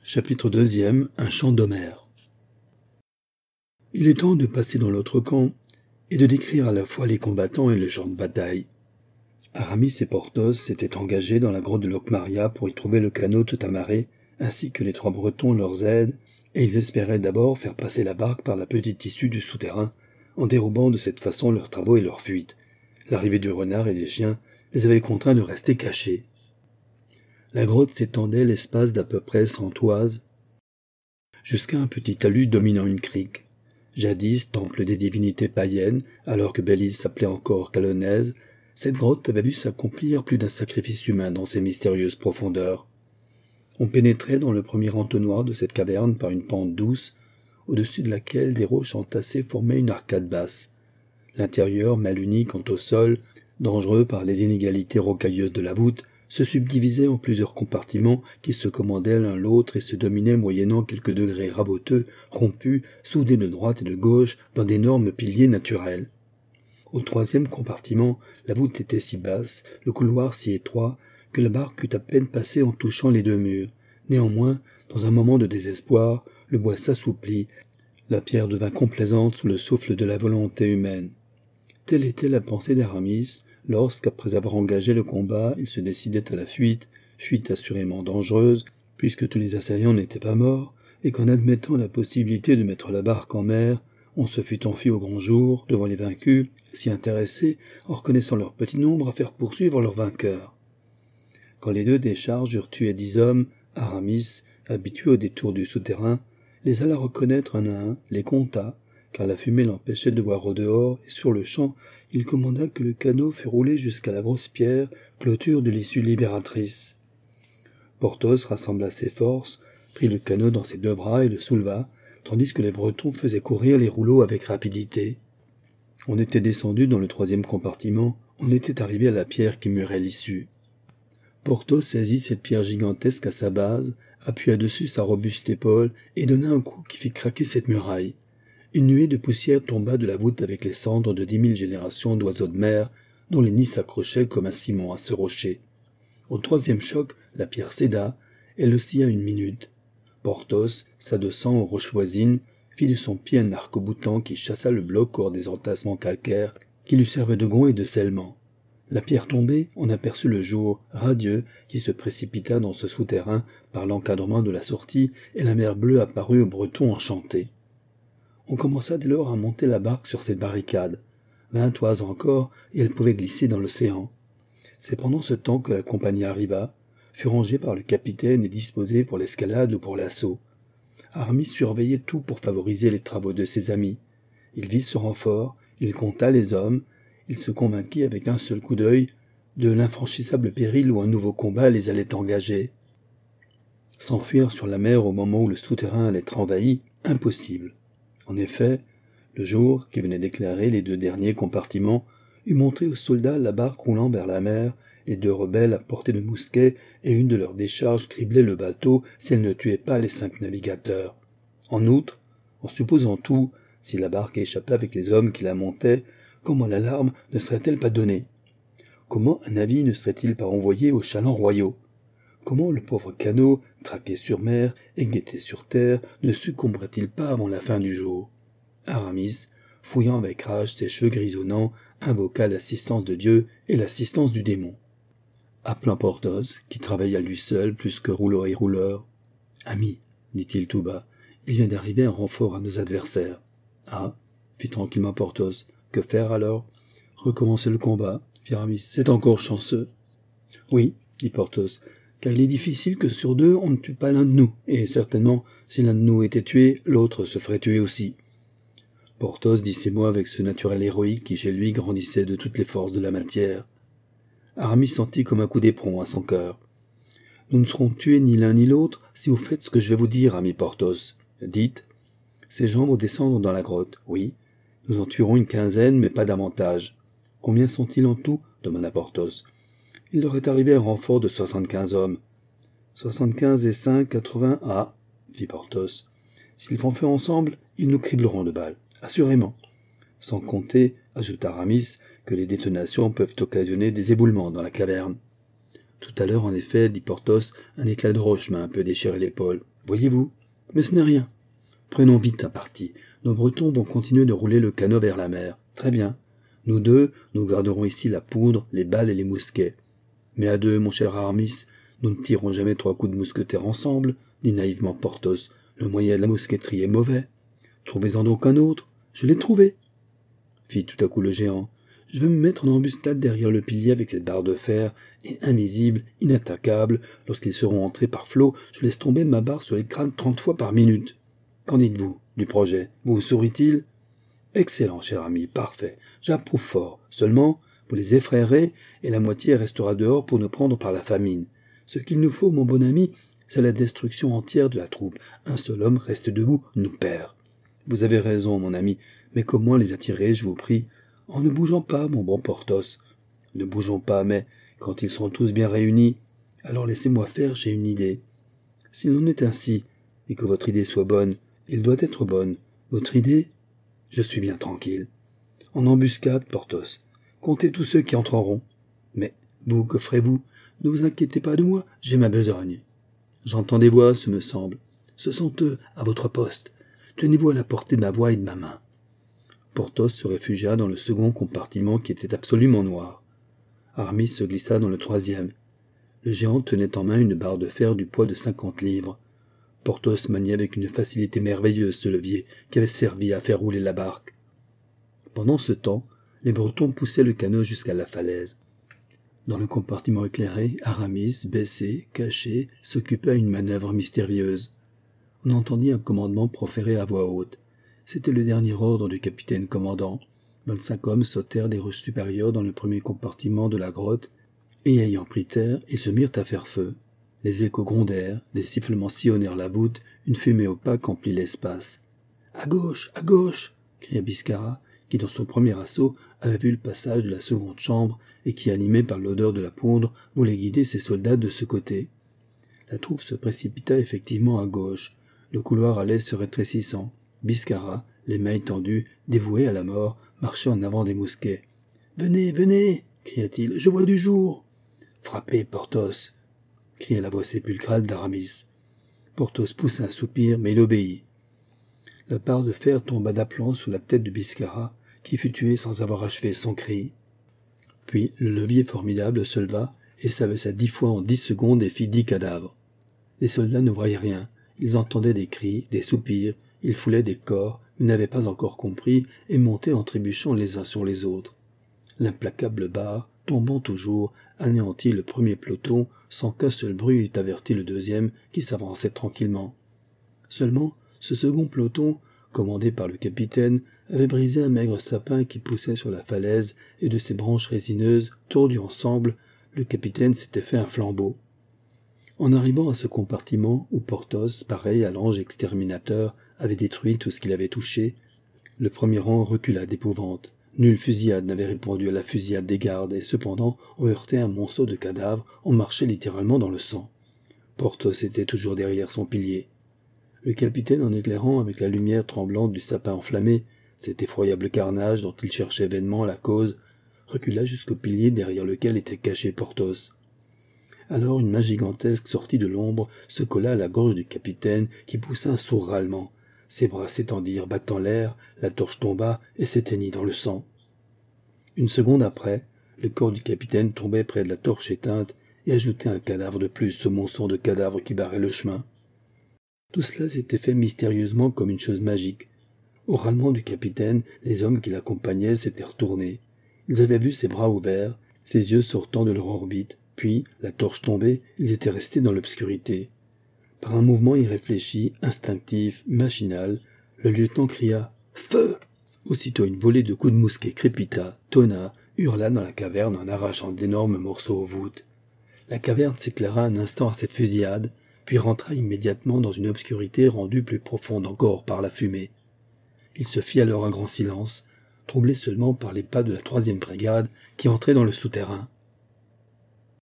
Chapitre 2, un chant d'Homère. Il est temps de passer dans l'autre camp et de décrire à la fois les combattants et le champ de bataille. Aramis et Porthos s'étaient engagés dans la grotte de Locmaria pour y trouver le canot tout amarré, ainsi que les 3 Bretons leurs aides, et ils espéraient d'abord faire passer la barque par la petite issue du souterrain, en dérobant de cette façon leurs travaux et leurs fuites. L'arrivée du renard et des chiens les avait contraints de rester cachés. La grotte s'étendait l'espace d'à peu près 100 toises, jusqu'à un petit talus dominant une crique. Jadis temple des divinités païennes, alors que Belle-Île s'appelait encore Calonaise, cette grotte avait vu s'accomplir plus d'un sacrifice humain dans ses mystérieuses profondeurs. On pénétrait dans le premier entonnoir de cette caverne par une pente douce, au-dessus de laquelle des roches entassées formaient une arcade basse. L'intérieur, mal uni quant au sol, dangereux par les inégalités rocailleuses de la voûte, se subdivisait en plusieurs compartiments qui se commandaient l'un l'autre et se dominaient moyennant quelques degrés raboteux, rompus, soudés de droite et de gauche dans d'énormes piliers naturels. Au 3e compartiment, la voûte était si basse, le couloir si étroit, que la barque eut à peine passé en touchant les 2 murs. Néanmoins, dans un moment de désespoir, le bois s'assouplit, la pierre devint complaisante sous le souffle de la volonté humaine. Telle était la pensée d'Aramis, lorsqu'après avoir engagé le combat, il se décidait à la fuite assurément dangereuse, puisque tous les assaillants n'étaient pas morts, et qu'en admettant la possibilité de mettre la barque en mer, on se fût enfui au grand jour, devant les vaincus, si intéressés, en reconnaissant leur petit nombre, à faire poursuivre leurs vainqueurs. Quand les 2 décharges eurent tué 10 hommes, Aramis, habitué au détour du souterrain, les alla reconnaître un à un, les compta, car la fumée l'empêchait de voir au dehors, et sur le champ, il commanda que le canot fût roulé jusqu'à la grosse pierre, clôture de l'issue libératrice. Porthos rassembla ses forces, prit le canot dans ses 2 bras et le souleva, tandis que les Bretons faisaient courir les rouleaux avec rapidité. On était descendu dans le 3e compartiment, on était arrivé à la pierre qui murait l'issue. Porthos saisit cette pierre gigantesque à sa base, appuya dessus sa robuste épaule et donna un coup qui fit craquer cette muraille. Une nuée de poussière tomba de la voûte avec les cendres de 10 000 générations d'oiseaux de mer, dont les nids s'accrochaient comme un ciment à ce rocher. Au 3e choc, la pierre céda, elle oscilla 1 minute. Porthos, s'adossant aux roches voisines, fit de son pied un arc-boutant qui chassa le bloc hors des entassements calcaires qui lui servaient de gonds et de scellement. La pierre tombée, on aperçut le jour, radieux, qui se précipita dans ce souterrain par l'encadrement de la sortie, et la mer bleue apparut aux Bretons enchantés. On commença dès lors à monter la barque sur cette barricade. 20 toises encore, et elle pouvait glisser dans l'océan. C'est pendant ce temps que la compagnie arriva, fut rangée par le capitaine et disposée pour l'escalade ou pour l'assaut. Aramis surveillait tout pour favoriser les travaux de ses amis. Il vit ce renfort, il compta les hommes, il se convainquit avec un seul coup d'œil de l'infranchissable péril où un nouveau combat les allait engager. S'enfuir sur la mer au moment où le souterrain allait être envahi, impossible. En effet, le jour, qui venait d'éclairer les 2 derniers compartiments, eût montré aux soldats la barque roulant vers la mer, les 2 rebelles à portée de mousquets, et une de leurs décharges criblait le bateau si elle ne tuait pas les 5 navigateurs. En outre, en supposant tout, si la barque échappait avec les hommes qui la montaient, comment l'alarme ne serait-elle pas donnée? Comment un avis ne serait-il pas envoyé aux chalands royaux? Comment le pauvre canot, traqué sur mer et guetté sur terre, ne succomberait-il pas avant la fin du jour? Aramis, fouillant avec rage ses cheveux grisonnants, invoqua l'assistance de Dieu et l'assistance du démon. Appelant Porthos, qui travailla lui seul plus que rouleau et rouleur. « Ami, dit-il tout bas, il vient d'arriver un renfort à nos adversaires. »« Ah, fit tranquillement Porthos, que faire alors ? » ?»« Recommencer le combat, fit Aramis, c'est encore chanceux. »« Oui, dit Porthos, car il est difficile que sur 2 on ne tue pas l'un de nous, et certainement, si l'un de nous était tué, l'autre se ferait tuer aussi. » Porthos dit ces mots avec ce naturel héroïque qui chez lui grandissait de toutes les forces de la matière. Aramis sentit comme un coup d'éperon à son cœur. « Nous ne serons tués ni l'un ni l'autre si vous faites ce que je vais vous dire, ami Porthos. Dites, ces gens vont descendre dans la grotte, oui. Nous en tuerons une 15aine, mais pas davantage. Combien sont-ils en tout ? Demanda Porthos. Il leur est arrivé un renfort de 75 hommes. 75 et 5, 80, ah, fit Porthos. S'ils font feu ensemble, ils nous cribleront de balles, assurément. Sans compter, ajouta Aramis, que les détonations peuvent occasionner des éboulements dans la caverne. Tout à l'heure, en effet, dit Porthos, un éclat de roche m'a un peu déchiré l'épaule. Voyez-vous? Mais ce n'est rien. Prenons vite un parti. Nos Bretons vont continuer de rouler le canot vers la mer. Très bien. Nous deux, nous garderons ici la poudre, les balles et les mousquets. Mais à deux, mon cher Aramis, nous ne tirerons jamais 3 coups de mousquetaire ensemble, dit naïvement Porthos. Le moyen de la mousqueterie est mauvais. Trouvez-en donc un autre. Je l'ai trouvé, fit tout à coup le géant. Je vais me mettre en embuscade derrière le pilier avec cette barre de fer, et invisible, inattaquable, lorsqu'ils seront entrés par flot, je laisse tomber ma barre sur les crânes 30 fois par minute. Qu'en dites-vous du projet? Vous sourit-il? Excellent, cher ami, parfait. J'approuve fort. Seulement, vous les effrayerez, et la moitié restera dehors pour nous prendre par la famine. Ce qu'il nous faut, mon bon ami, c'est la destruction entière de la troupe. Un seul homme reste debout, nous perd. Vous avez raison, mon ami, mais comment les attirer, je vous prie? En ne bougeant pas, mon bon Porthos. Ne bougeons pas, mais quand ils seront tous bien réunis, alors laissez-moi faire, j'ai une idée. S'il en est ainsi, et que votre idée soit bonne, elle doit être bonne. Votre idée? Je suis bien tranquille. En embuscade, Porthos. Comptez tous ceux qui entreront. Mais vous, que ferez-vous? Ne vous inquiétez pas de moi, j'ai ma besogne. J'entends des voix, ce me semble. Ce sont eux, à votre poste. Tenez-vous à la portée de ma voix et de ma main. Porthos se réfugia dans le second compartiment qui était absolument noir. Aramis se glissa dans le troisième. Le géant tenait en main une barre de fer du poids de 50 livres. Porthos maniait avec une facilité merveilleuse ce levier qui avait servi à faire rouler la barque. Pendant ce temps, les Bretons poussaient le canot jusqu'à la falaise. Dans le compartiment éclairé, Aramis, baissé, caché, s'occupait à une manœuvre mystérieuse. On entendit un commandement proféré à voix haute. C'était le dernier ordre du capitaine commandant. 25 hommes sautèrent des roches supérieures dans le premier compartiment de la grotte, et ayant pris terre, ils se mirent à faire feu. Les échos grondèrent, des sifflements sillonnèrent la voûte, une fumée opaque emplit l'espace. « À gauche, à gauche !» cria Biscarat, qui dans son premier assaut avait vu le passage de la seconde chambre et qui, animé par l'odeur de la poudre, voulait guider ses soldats de ce côté. La troupe se précipita effectivement à gauche. Le couloir allait se rétrécissant. Biscarat, les mains étendues, dévoué à la mort, marchait en avant des mousquets. « Venez, venez !» cria-t-il. « Je vois du jour !»« Frappez, Porthos !» cria la voix sépulcrale d'Aramis. Porthos poussa un soupir, mais il obéit. La barre de fer tomba d'aplomb sous la tête de Biscarat, qui fut tué sans avoir achevé son cri. Puis le levier formidable se leva et s'abaissa 10 fois en 10 secondes et fit 10 cadavres. Les soldats ne voyaient rien. Ils entendaient des cris, des soupirs, ils foulaient des corps, mais n'avaient pas encore compris et montaient en trébuchant les uns sur les autres. L'implacable barre, tombant toujours, anéantit le premier peloton sans qu'un seul bruit eût averti le deuxième qui s'avançait tranquillement. Seulement, ce second peloton, commandé par le capitaine, avait brisé un maigre sapin qui poussait sur la falaise et de ses branches résineuses, tordues ensemble, le capitaine s'était fait un flambeau. En arrivant à ce compartiment où Porthos, pareil à l'ange exterminateur, avait détruit tout ce qu'il avait touché, le premier rang recula d'épouvante. Nulle fusillade n'avait répondu à la fusillade des gardes, et cependant on heurtait un monceau de cadavres, on marchait littéralement dans le sang. Porthos était toujours derrière son pilier. Le capitaine, en éclairant avec la lumière tremblante du sapin enflammé, cet effroyable carnage dont il cherchait vainement la cause, recula jusqu'au pilier derrière lequel était caché Porthos. Alors une main gigantesque sortit de l'ombre, se colla à la gorge du capitaine, qui poussa un sourd râlement. Ses bras s'étendirent, battant l'air, la torche tomba et s'éteignit dans le sang. Une seconde après, le corps du capitaine tombait près de la torche éteinte et ajoutait un cadavre de plus au monceau de cadavres qui barrait le chemin. Tout cela s'était fait mystérieusement comme une chose magique. Au râlement du capitaine, les hommes qui l'accompagnaient s'étaient retournés. Ils avaient vu ses bras ouverts, ses yeux sortant de leur orbite, puis, la torche tombée, ils étaient restés dans l'obscurité. Par un mouvement irréfléchi, instinctif, machinal, le lieutenant cria « Feu !» Aussitôt une volée de coups de mousquet crépita, tonna, hurla dans la caverne en arrachant d'énormes morceaux aux voûtes. La caverne s'éclaira un instant à cette fusillade, puis rentra immédiatement dans une obscurité rendue plus profonde encore par la fumée. Il se fit alors un grand silence, troublé seulement par les pas de la 3e brigade qui entrait dans le souterrain.